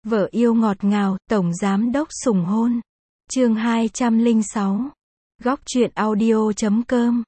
Vợ yêu ngọt ngào, tổng giám đốc sủng hôn. Chương 206. Góc truyện audio.com.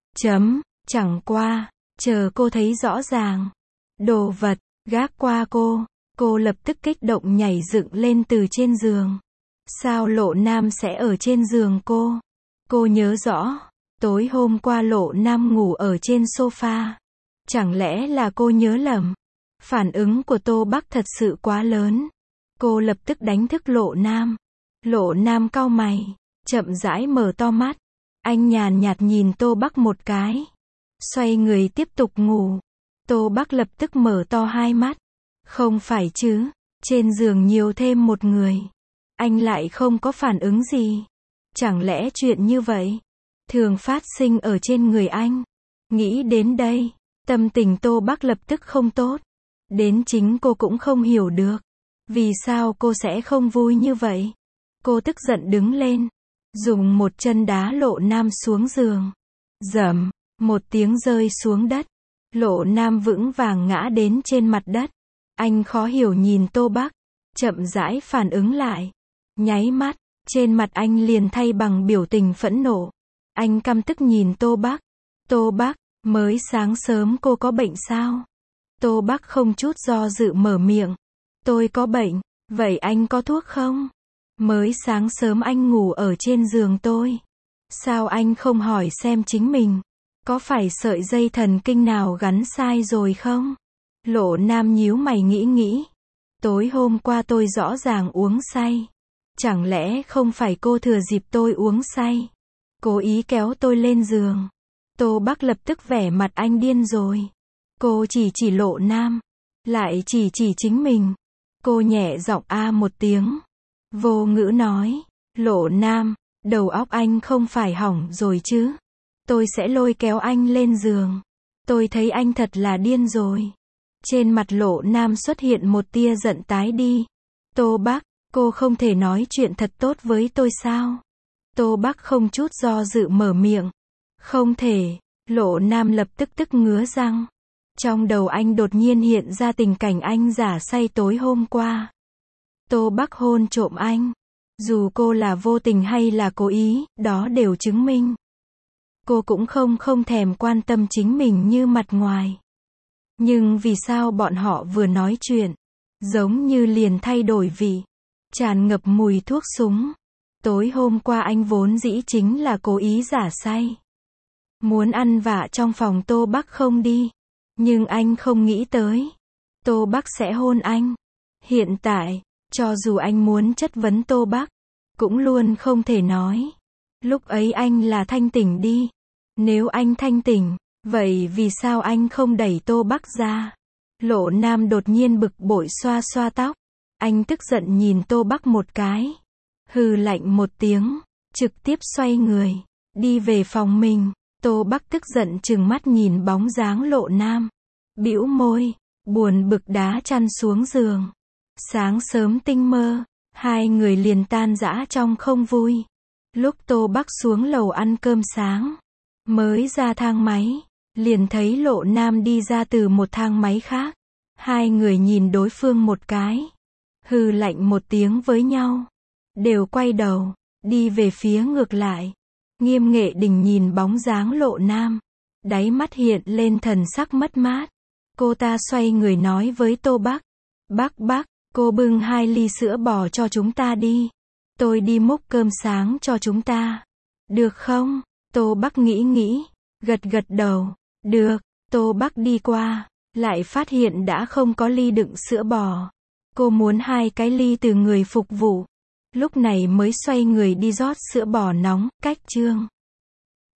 Chẳng qua, chờ cô thấy rõ ràng. Đồ vật, gác qua cô lập tức kích động nhảy dựng lên từ trên giường. Sao Lộ Nam sẽ ở trên giường cô? Cô nhớ rõ, tối hôm qua Lộ Nam ngủ ở trên sofa. Chẳng lẽ là cô nhớ lầm? Phản ứng của Tô Bắc thật sự quá lớn. Cô lập tức đánh thức Lộ Nam. Lộ Nam cau mày, chậm rãi mở to mắt. Anh nhàn nhạt nhìn Tô Bắc một cái. Xoay người tiếp tục ngủ. Tô Bắc lập tức mở to hai mắt. Không phải chứ, trên giường nhiều thêm một người. Anh lại không có phản ứng gì. Chẳng lẽ chuyện như vậy thường phát sinh ở trên người anh? Nghĩ đến đây, tâm tình Tô Bắc lập tức không tốt. Đến chính cô cũng không hiểu được. Vì sao cô sẽ không vui như vậy? Cô tức giận đứng lên, dùng một chân đá Lộ Nam xuống giường. Dầm, một tiếng rơi xuống đất. Lộ Nam vững vàng ngã đến trên mặt đất. Anh khó hiểu nhìn Tô Bắc, chậm rãi phản ứng lại. Nháy mắt, trên mặt anh liền thay bằng biểu tình phẫn nộ. Anh căm tức nhìn Tô Bắc. Tô Bắc, mới sáng sớm cô có bệnh sao? Tô Bắc không chút do dự mở miệng. Tôi có bệnh, vậy anh có thuốc không? Mới sáng sớm anh ngủ ở trên giường tôi. Sao anh không hỏi xem chính mình có phải sợi dây thần kinh nào gắn sai rồi không? Lộ Nam nhíu mày nghĩ. Tối hôm qua tôi rõ ràng uống say. Chẳng lẽ không phải cô thừa dịp tôi uống say, cố ý kéo tôi lên giường? Tô Bắc lập tức vẻ mặt anh điên rồi. Cô chỉ Lộ Nam, lại chỉ chính mình. Cô nhẹ giọng a một tiếng, vô ngữ nói. Lộ Nam, đầu óc anh không phải hỏng rồi chứ? Tôi sẽ lôi kéo anh lên giường. Tôi thấy anh thật là điên rồi. Trên mặt Lộ Nam xuất hiện một tia giận tái đi. Tô Bắc, cô không thể nói chuyện thật tốt với tôi sao? Tô Bắc không chút do dự mở miệng. Không thể. Lộ Nam lập tức ngứa răng. Trong đầu anh đột nhiên hiện ra tình cảnh anh giả say tối hôm qua. Tô Bắc hôn trộm anh. Dù cô là vô tình hay là cố ý, đó đều chứng minh cô cũng không thèm quan tâm chính mình như mặt ngoài. Nhưng vì sao bọn họ vừa nói chuyện, giống như liền thay đổi vị, tràn ngập mùi thuốc súng. Tối hôm qua anh vốn dĩ chính là cố ý giả say, muốn ăn vạ trong phòng Tô Bắc không đi. Nhưng anh không nghĩ tới Tô Bắc sẽ hôn anh. Hiện tại, cho dù anh muốn chất vấn Tô Bắc, cũng luôn không thể nói. Lúc ấy anh là thanh tỉnh đi. Nếu anh thanh tỉnh, vậy vì sao anh không đẩy Tô Bắc ra? Lộ Nam đột nhiên bực bội xoa xoa tóc. Anh tức giận nhìn Tô Bắc một cái. Hừ lạnh một tiếng, trực tiếp xoay người, đi về phòng mình. Tô Bắc tức giận trừng mắt nhìn bóng dáng Lộ Nam. Bĩu môi, buồn bực đá chăn xuống giường. Sáng sớm tinh mơ, hai người liền tan rã trong không vui. Lúc Tô Bắc xuống lầu ăn cơm sáng, mới ra thang máy, liền thấy Lộ Nam đi ra từ một thang máy khác. Hai người nhìn đối phương một cái, hừ lạnh một tiếng với nhau, đều quay đầu, đi về phía ngược lại. Nghiêm Nghệ Đình nhìn bóng dáng Lộ Nam, đáy mắt hiện lên thần sắc mất mát. Cô ta xoay người nói với Tô Bắc. Bắc, cô bưng 2 ly sữa bò cho chúng ta đi. Tôi đi múc cơm sáng cho chúng ta. Được không? Tô Bắc nghĩ, gật đầu. Được. Tô Bắc đi qua, lại phát hiện đã không có ly đựng sữa bò. Cô muốn 2 cái ly từ người phục vụ. Lúc này mới xoay người đi rót sữa bò nóng, cách chương.